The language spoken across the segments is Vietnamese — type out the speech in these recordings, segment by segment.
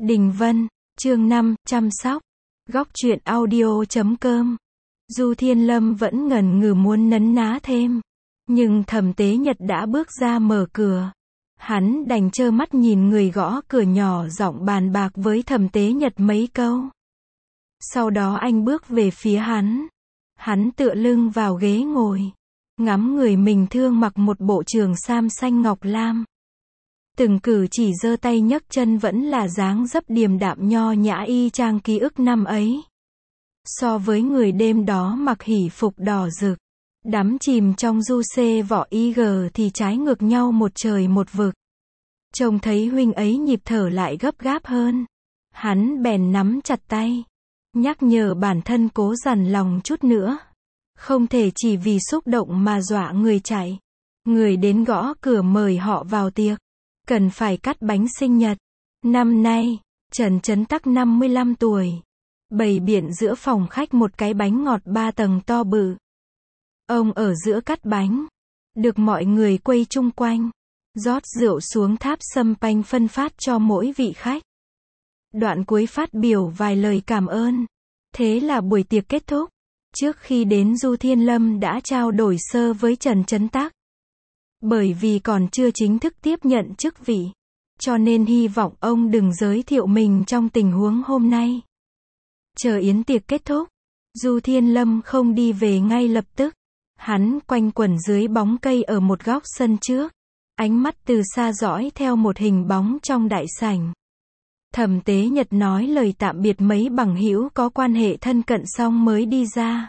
Đình Vân, chương 5, chăm sóc. Góc truyện audio.com. Du Thiên Lâm vẫn ngần ngừ muốn nấn ná thêm. Nhưng Thẩm Tế Nhật đã bước ra mở cửa. Hắn đành trơ mắt nhìn người gõ cửa nhỏ giọng bàn bạc với Thẩm Tế Nhật mấy câu. Sau đó anh bước về phía hắn. Hắn tựa lưng vào ghế ngồi. Ngắm người mình thương mặc một bộ trường sam xanh ngọc lam. Từng cử chỉ giơ tay nhấc chân vẫn là dáng dấp điềm đạm nho nhã y chang ký ức năm ấy. So với người đêm đó mặc hỉ phục đỏ rực, đắm chìm trong du xê vỏ IG thì trái ngược nhau một trời một vực. Trông thấy huynh ấy nhịp thở lại gấp gáp hơn. Hắn bèn nắm chặt tay, nhắc nhở bản thân cố dằn lòng chút nữa. Không thể chỉ vì xúc động mà dọa người chạy. Người đến gõ cửa mời họ vào tiệc. Cần phải cắt bánh sinh nhật. Năm nay, Trần Chấn Tắc 55 tuổi. Bày biện giữa phòng khách một cái bánh ngọt 3 tầng to bự. Ông ở giữa cắt bánh. Được mọi người quây chung quanh. Rót rượu xuống tháp sâm panh phân phát cho mỗi vị khách. Đoạn cuối phát biểu vài lời cảm ơn. Thế là buổi tiệc kết thúc. Trước khi đến Du Thiên Lâm đã trao đổi sơ với Trần Chấn Tắc. Bởi vì còn chưa chính thức tiếp nhận chức vị, cho nên hy vọng ông đừng giới thiệu mình trong tình huống hôm nay. Chờ yến tiệc kết thúc, Du Thiên Lâm không đi về ngay lập tức. Hắn quanh quẩn dưới bóng cây ở một góc sân trước. Ánh mắt từ xa dõi theo một hình bóng trong đại sảnh. Thẩm Tế Nhật nói lời tạm biệt mấy bằng hữu có quan hệ thân cận xong mới đi ra.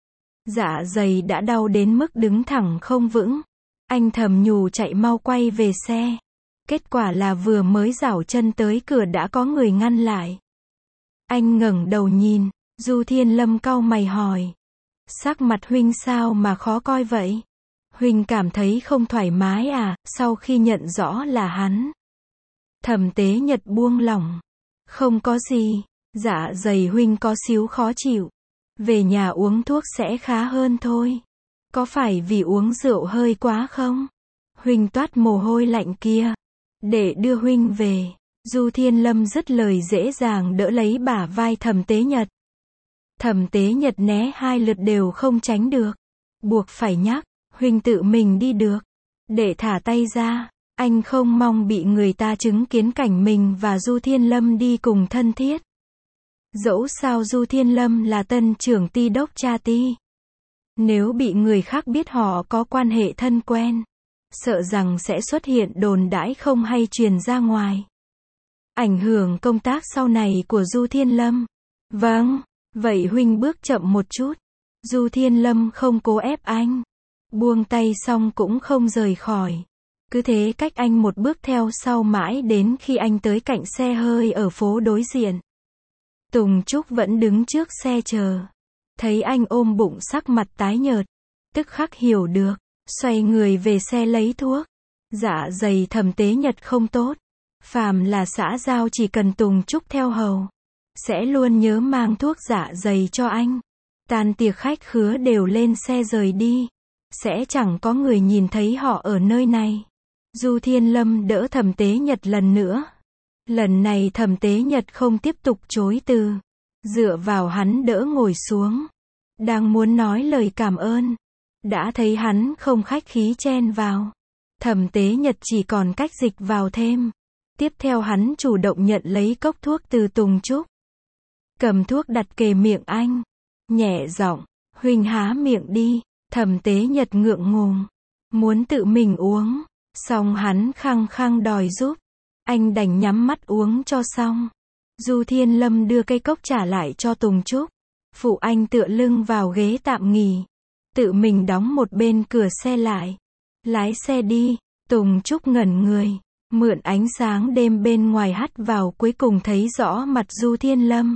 Dạ dày đã đau đến mức đứng thẳng không vững. Anh thầm nhủ chạy mau quay về xe. Kết quả là vừa mới giảo chân tới cửa đã có người ngăn lại. Anh ngẩng đầu nhìn, Du Thiên Lâm cau mày hỏi. Sắc mặt huynh sao mà khó coi vậy? Huynh cảm thấy không thoải mái à, sau khi nhận rõ là hắn. Thẩm Tế Nhật buông lỏng. Không có gì, dạ dày huynh có xíu khó chịu. Về nhà uống thuốc sẽ khá hơn thôi. Có phải vì uống rượu hơi quá không? Huynh toát mồ hôi lạnh kia. Để đưa huynh về. Du Thiên Lâm dứt lời dễ dàng đỡ lấy bả vai Thẩm Tế Nhật. Thẩm Tế Nhật né 2 lượt đều không tránh được. Buộc phải nhắc, huynh tự mình đi được. Để thả tay ra, anh không mong bị người ta chứng kiến cảnh mình và Du Thiên Lâm đi cùng thân thiết. Dẫu sao Du Thiên Lâm là tân trưởng ty đốc cha ty. Nếu bị người khác biết họ có quan hệ thân quen, sợ rằng sẽ xuất hiện đồn đãi không hay truyền ra ngoài. Ảnh hưởng công tác sau này của Du Thiên Lâm. Vâng, vậy huynh bước chậm một chút. Du Thiên Lâm không cố ép anh. Buông tay xong cũng không rời khỏi. Cứ thế cách anh một bước theo sau mãi đến khi anh tới cạnh xe hơi ở phố đối diện. Tùng Trúc vẫn đứng trước xe chờ. Thấy anh ôm bụng sắc mặt tái nhợt, tức khắc hiểu được, xoay người về xe lấy thuốc. Dạ dày Thẩm Tế Nhật không tốt. Phàm là xã giao chỉ cần Tùng Trúc theo hầu, sẽ luôn nhớ mang thuốc dạ dày cho anh. Tan tiệc khách khứa đều lên xe rời đi. Sẽ chẳng có người nhìn thấy họ ở nơi này. Du Thiên Lâm đỡ Thẩm Tế Nhật lần nữa. Lần này Thẩm Tế Nhật không tiếp tục chối từ. Dựa vào hắn đỡ ngồi xuống. Đang muốn nói lời cảm ơn. Đã thấy hắn không khách khí chen vào. Thẩm Tế Nhật chỉ còn cách dịch vào thêm. Tiếp theo hắn chủ động nhận lấy cốc thuốc từ Tùng Trúc. Cầm thuốc đặt kề miệng anh. Nhẹ giọng, huynh há miệng đi. Thẩm Tế Nhật ngượng ngùng. Muốn tự mình uống. Xong hắn khăng khăng đòi giúp. Anh đành nhắm mắt uống cho xong. Du Thiên Lâm đưa cây cốc trả lại cho Tùng Trúc. Phụ anh tựa lưng vào ghế tạm nghỉ. Tự mình đóng một bên cửa xe lại. Lái xe đi. Tùng Trúc ngẩn người. Mượn ánh sáng đêm bên ngoài hắt vào cuối cùng thấy rõ mặt Du Thiên Lâm.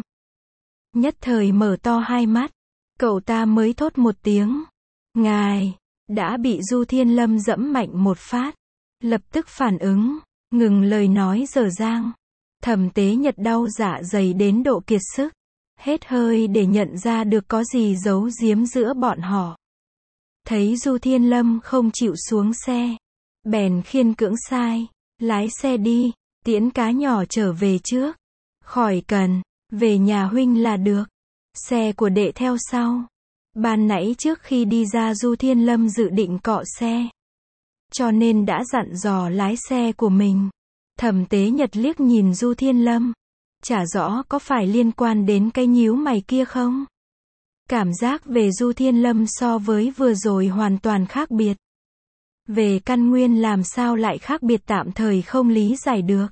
Nhất thời mở to hai mắt. Cậu ta mới thốt một tiếng. Ngài. Đã bị Du Thiên Lâm dẫm mạnh một phát. Lập tức phản ứng. Ngừng lời nói dở dang. Thẩm Tế Nhật đau dạ dày đến độ kiệt sức. Hết hơi để nhận ra được có gì giấu giếm giữa bọn họ. Thấy Du Thiên Lâm không chịu xuống xe. Bèn khiên cưỡng sai. Lái xe đi. Tiễn cá nhỏ trở về trước. Khỏi cần, về nhà huynh là được. Xe của đệ theo sau. Ban nãy trước khi đi ra Du Thiên Lâm dự định cọ xe. Cho nên đã dặn dò lái xe của mình. Thẩm Tế Nhật liếc nhìn Du Thiên Lâm. Chả rõ có phải liên quan đến cái nhíu mày kia không? Cảm giác về Du Thiên Lâm so với vừa rồi hoàn toàn khác biệt. Về căn nguyên làm sao lại khác biệt tạm thời không lý giải được.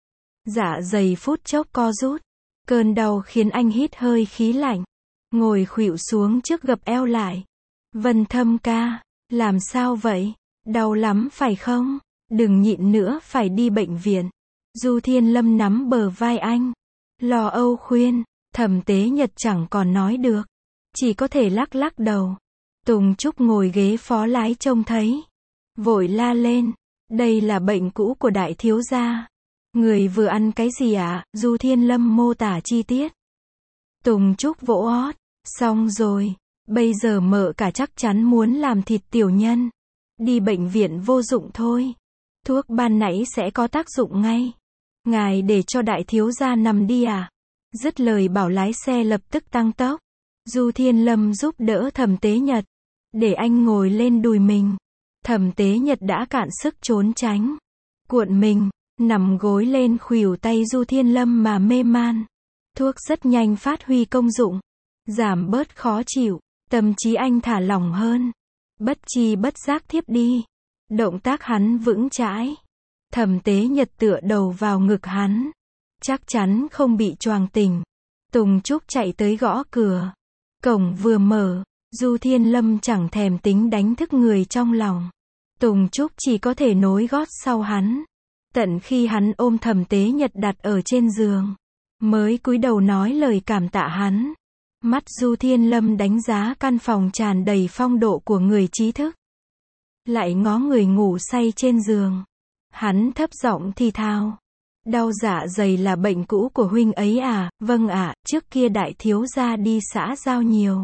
Dạ dày phút chốc co rút. Cơn đau khiến anh hít hơi khí lạnh. Ngồi khuỵu xuống trước gập eo lại. Vân Thâm ca, làm sao vậy? Đau lắm phải không? Đừng nhịn nữa phải đi bệnh viện. Du Thiên Lâm nắm bờ vai anh. Lo âu khuyên. Thẩm Tế Nhật chẳng còn nói được. Chỉ có thể lắc lắc đầu. Tùng Trúc ngồi ghế phó lái trông thấy. Vội la lên. Đây là bệnh cũ của đại thiếu gia. Người vừa ăn cái gì ạ? Du Thiên Lâm mô tả chi tiết. Tùng Trúc vỗ hót. Xong rồi. Bây giờ mợ cả chắc chắn muốn làm thịt tiểu nhân. Đi bệnh viện vô dụng thôi. Thuốc ban nãy sẽ có tác dụng ngay. Ngài để cho đại thiếu gia nằm đi à? Dứt lời bảo lái xe lập tức tăng tốc. Du Thiên Lâm giúp đỡ Thẩm Tế Nhật. Để anh ngồi lên đùi mình. Thẩm Tế Nhật đã cạn sức trốn tránh. Cuộn mình, nằm gối lên khuỷu tay Du Thiên Lâm mà mê man. Thuốc rất nhanh phát huy công dụng. Giảm bớt khó chịu. Tâm trí anh thả lỏng hơn. Bất chi bất giác thiếp đi. Động tác hắn vững chãi. Thẩm Tế Nhật tựa đầu vào ngực hắn. Chắc chắn không bị choàng tỉnh. Tùng Trúc chạy tới gõ cửa. Cổng vừa mở, Du Thiên Lâm chẳng thèm tính đánh thức người trong lòng. Tùng Trúc chỉ có thể nối gót sau hắn. Tận khi hắn ôm Thẩm Tế Nhật đặt ở trên giường, mới cúi đầu nói lời cảm tạ hắn. Mắt Du Thiên Lâm đánh giá căn phòng tràn đầy phong độ của người trí thức. Lại ngó người ngủ say trên giường. Hắn thấp giọng thì thào. Đau dạ dày là bệnh cũ của huynh ấy à? Vâng ạ, trước kia đại thiếu gia đi xã giao nhiều.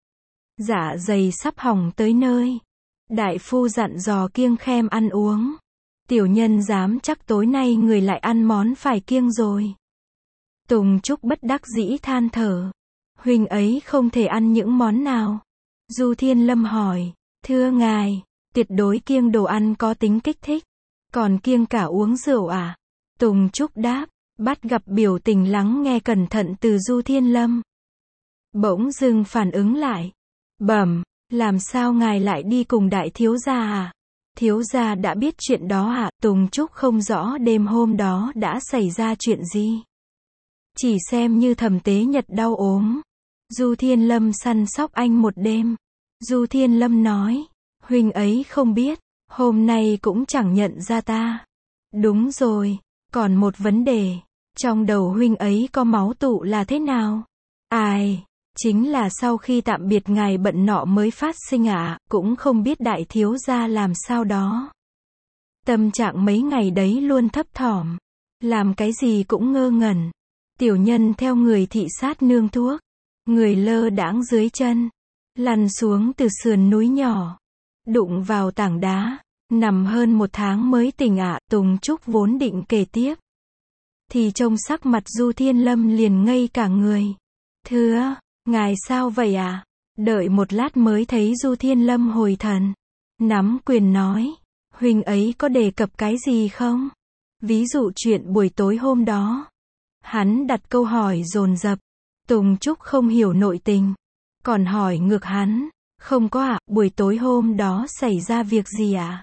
Dạ dày sắp hỏng tới nơi. Đại phu dặn dò kiêng khem ăn uống. Tiểu nhân dám chắc tối nay người lại ăn món phải kiêng rồi. Tùng Trúc bất đắc dĩ than thở. Huynh ấy không thể ăn những món nào? Du Thiên Lâm hỏi. Thưa ngài, tuyệt đối kiêng đồ ăn có tính kích thích. Còn kiêng cả uống rượu à? Tùng Trúc đáp. Bắt gặp biểu tình lắng nghe cẩn thận từ Du Thiên Lâm. Bỗng dưng phản ứng lại. Bẩm, làm sao ngài lại đi cùng đại thiếu gia à? Thiếu gia đã biết chuyện đó à? Tùng Trúc không rõ đêm hôm đó đã xảy ra chuyện gì. Chỉ xem như Thẩm Tế Nhật đau ốm. Du Thiên Lâm săn sóc anh một đêm. Du Thiên Lâm nói. Huynh ấy không biết. Hôm nay cũng chẳng nhận ra ta. Đúng rồi. Còn một vấn đề. Trong đầu huynh ấy có máu tụ là thế nào? Ai? Chính là sau khi tạm biệt ngài bận nọ mới phát sinh ạ. Cũng không biết đại thiếu gia làm sao đó. Tâm trạng mấy ngày đấy luôn thấp thỏm. Làm cái gì cũng ngơ ngẩn. Tiểu nhân theo người thị sát nương thuốc. Người lơ đãng dưới chân. Lăn xuống từ sườn núi nhỏ. Đụng vào tảng đá. Nằm hơn 1 tháng mới tỉnh ạ. Tùng Trúc vốn định kể tiếp. Thì trông sắc mặt Du Thiên Lâm liền ngây cả người. Thưa, ngài sao vậy à? Đợi một lát mới thấy Du Thiên Lâm hồi thần. Nắm quyền nói. Huynh ấy có đề cập cái gì không? Ví dụ chuyện buổi tối hôm đó. Hắn đặt câu hỏi dồn dập. Tùng Trúc không hiểu nội tình. Còn hỏi ngược hắn. Không có ạ, buổi tối hôm đó xảy ra việc gì ạ?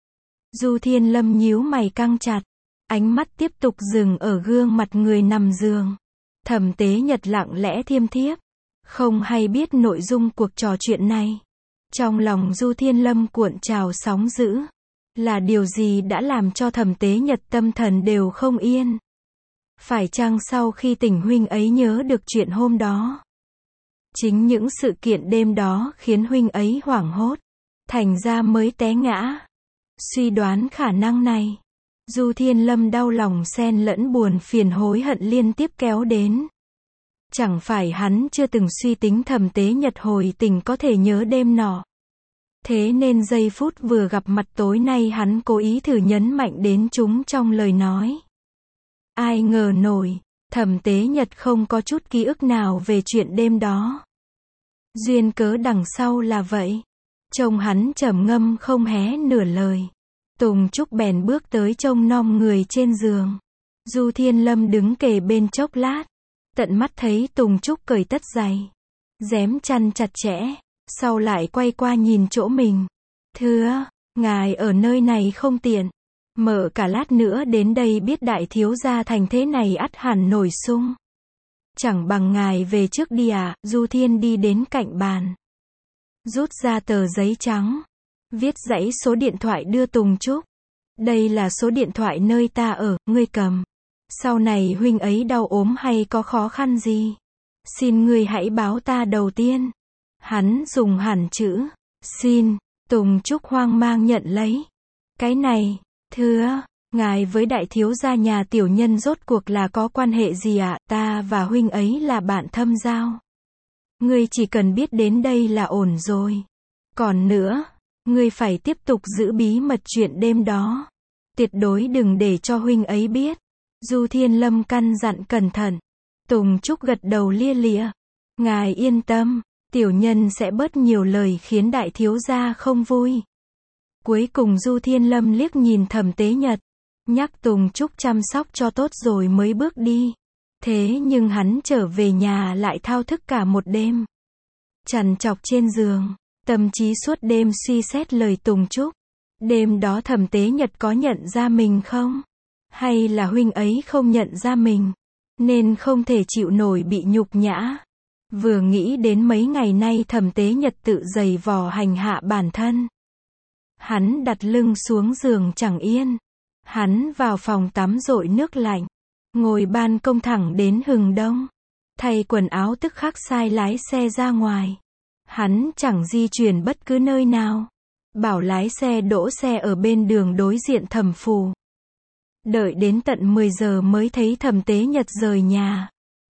Du Thiên Lâm nhíu mày căng chặt. Ánh mắt tiếp tục dừng ở gương mặt người nằm giường. Thẩm Tế Nhật lặng lẽ thiêm thiếp. Không hay biết nội dung cuộc trò chuyện này. Trong lòng Du Thiên Lâm cuộn trào sóng dữ. Là điều gì đã làm cho Thẩm Tế Nhật tâm thần đều không yên? Phải chăng sau khi tỉnh huynh ấy nhớ được chuyện hôm đó? Chính những sự kiện đêm đó khiến huynh ấy hoảng hốt. Thành ra mới té ngã. Suy đoán khả năng này. Du Thiên Lâm đau lòng xen lẫn buồn phiền hối hận liên tiếp kéo đến. Chẳng phải hắn chưa từng suy tính Thẩm Tế Nhật hồi tỉnh có thể nhớ đêm nọ. Thế nên giây phút vừa gặp mặt tối nay hắn cố ý thử nhấn mạnh đến chúng trong lời nói. Ai ngờ nổi, Thẩm Tế Nhật không có chút ký ức nào về chuyện đêm đó. Duyên cớ đằng sau là vậy. Trông hắn trầm ngâm không hé nửa lời. Tùng Trúc bèn bước tới trông nom người trên giường. Du Thiên Lâm đứng kề bên chốc lát. Tận mắt thấy Tùng Trúc cởi tất giày, rém chăn chặt chẽ, sau lại quay qua nhìn chỗ mình. Thưa, ngài ở nơi này không tiện. Mở cả lát nữa đến đây biết đại thiếu gia thành thế này ắt hẳn nổi sung. Chẳng bằng ngài về trước đi ạ. Du Thiên đi đến cạnh bàn, rút ra tờ giấy trắng, viết dãy số điện thoại đưa Tùng Trúc. Đây là số điện thoại nơi ta ở, ngươi cầm. Sau này huynh ấy đau ốm hay có khó khăn gì, xin ngươi hãy báo ta đầu tiên. Hắn dùng hẳn chữ xin. Tùng Trúc hoang mang nhận lấy. Cái này, thưa, ngài với đại thiếu gia nhà tiểu nhân rốt cuộc là có quan hệ gì ạ? Ta và huynh ấy là bạn thâm giao. Ngươi chỉ cần biết đến đây là ổn rồi. Còn nữa, ngươi phải tiếp tục giữ bí mật chuyện đêm đó. Tuyệt đối đừng để cho huynh ấy biết. Du Thiên Lâm căn dặn cẩn thận. Tùng Trúc gật đầu lia lịa. Ngài yên tâm, tiểu nhân sẽ bớt nhiều lời khiến đại thiếu gia không vui. Cuối cùng Du Thiên Lâm liếc nhìn Thẩm Tế Nhật, nhắc Tùng Trúc chăm sóc cho tốt rồi mới bước đi. Thế nhưng hắn trở về nhà lại thao thức cả một đêm. Trằn trọc trên giường, tâm trí suốt đêm suy xét lời Tùng Trúc. Đêm đó Thẩm Tế Nhật có nhận ra mình không? Hay là huynh ấy không nhận ra mình, nên không thể chịu nổi bị nhục nhã. Vừa nghĩ đến mấy ngày nay Thẩm Tế Nhật tự giày vò hành hạ bản thân, hắn đặt lưng xuống giường chẳng yên. Hắn vào phòng tắm dội nước lạnh, ngồi ban công thẳng đến hừng đông, thay quần áo tức khắc sai lái xe ra ngoài. Hắn chẳng di chuyển bất cứ nơi nào, bảo lái xe đỗ xe ở bên đường đối diện Thẩm phủ. Đợi đến tận 10 giờ mới thấy Thẩm Tế Nhật rời nhà.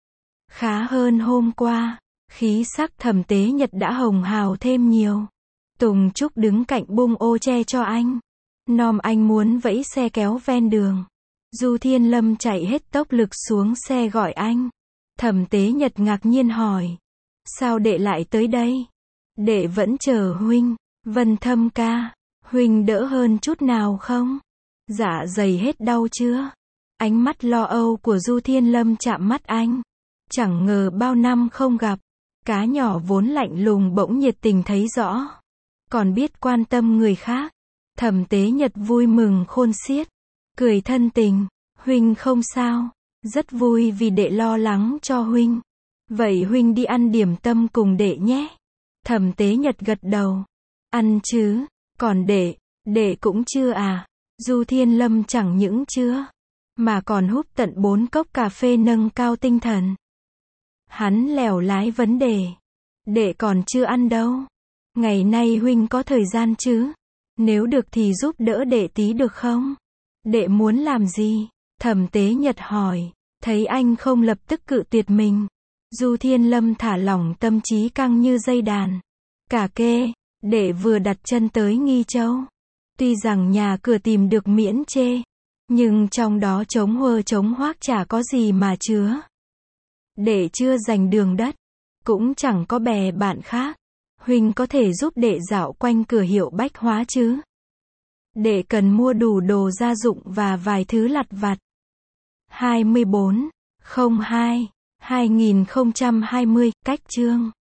Khá hơn hôm qua, khí sắc Thẩm Tế Nhật đã hồng hào thêm nhiều. Tùng Trúc đứng cạnh bung ô che cho anh. Nom anh muốn vẫy xe kéo ven đường. Du Thiên Lâm chạy hết tốc lực xuống xe gọi anh. Thẩm Tế Nhật ngạc nhiên hỏi. Sao đệ lại tới đây? Đệ vẫn chờ huynh. Vân Thâm ca, huynh đỡ hơn chút nào không? Dạ dày hết đau chưa? Ánh mắt lo âu của Du Thiên Lâm chạm mắt anh. Chẳng ngờ bao năm không gặp, cá nhỏ vốn lạnh lùng bỗng nhiệt tình thấy rõ. Còn biết quan tâm người khác. Thẩm Tế Nhật vui mừng khôn xiết, cười thân tình. Huynh không sao, rất vui vì đệ lo lắng cho huynh. Vậy huynh đi ăn điểm tâm cùng đệ nhé. Thẩm Tế Nhật gật đầu. Ăn chứ, còn đệ cũng chưa à? Du Thiên Lâm chẳng những chưa, mà còn húp tận 4 cốc cà phê nâng cao tinh thần. Hắn lèo lái vấn đề. Đệ còn chưa ăn đâu. Ngày nay huynh có thời gian chứ? Nếu được thì giúp đỡ đệ tí được không? Đệ muốn làm gì? Thẩm Tế Nhật hỏi. Thấy anh không lập tức cự tuyệt mình, Du Thiên Lâm thả lỏng tâm trí căng như dây đàn. Cả kê, đệ vừa đặt chân tới Nghi Châu. Tuy rằng nhà cửa tìm được miễn chê, nhưng trong đó trống huơ trống hoác chả có gì mà chứa. Đệ chưa giành đường đất, cũng chẳng có bè bạn khác. Huynh có thể giúp đệ dạo quanh cửa hiệu bách hóa chứ? Đệ cần mua đủ đồ gia dụng và vài thứ lặt vặt. 24/02/2020, cách chương